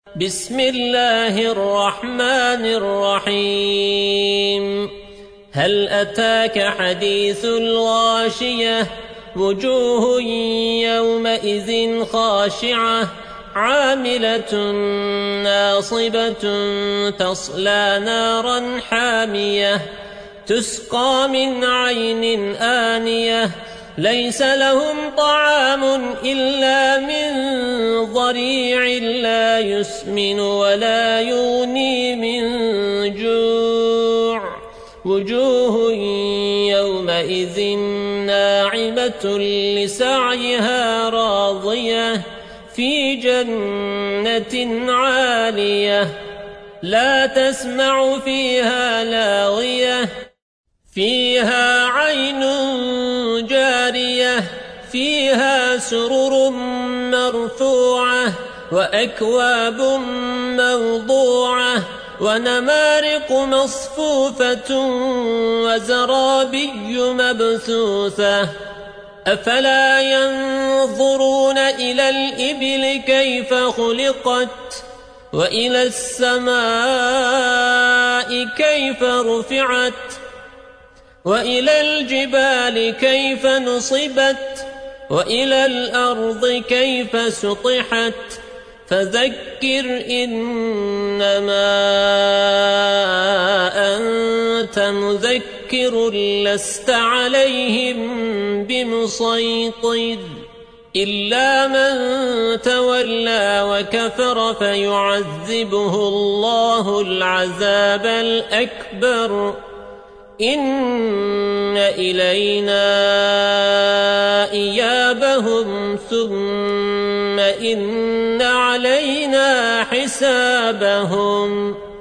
بسم الله الرحمن الرحيم هل أتاك حديث الغاشية وجوه يومئذ خاشعة عاملة ناصبة تصلى نارا حامية تسقى من عين آنية ليس لهم طعام إلا من ضريع لا يسمن ولا يغني من جوع وجوه يومئذ ناعمة لسعيها راضية في جنة عالية لا تسمع فيها لاغية فيها عين جارية فيها سرر مرفوعة وأكواب موضوعة ونمارق مصفوفة وزرابي مبثوثة أفلا ينظرون إلى الإبل كيف خلقت وإلى السماء كيف رفعت وإلى الجبال كيف نصبت وإلى الأرض كيف سطحت فذكر إنما أنت مذكر لست عليهم بمسيطر إلا من تولى وكفر فيعذبه الله العذاب الأكبر إن إلينا إيابهم ثم إن علينا حسابهم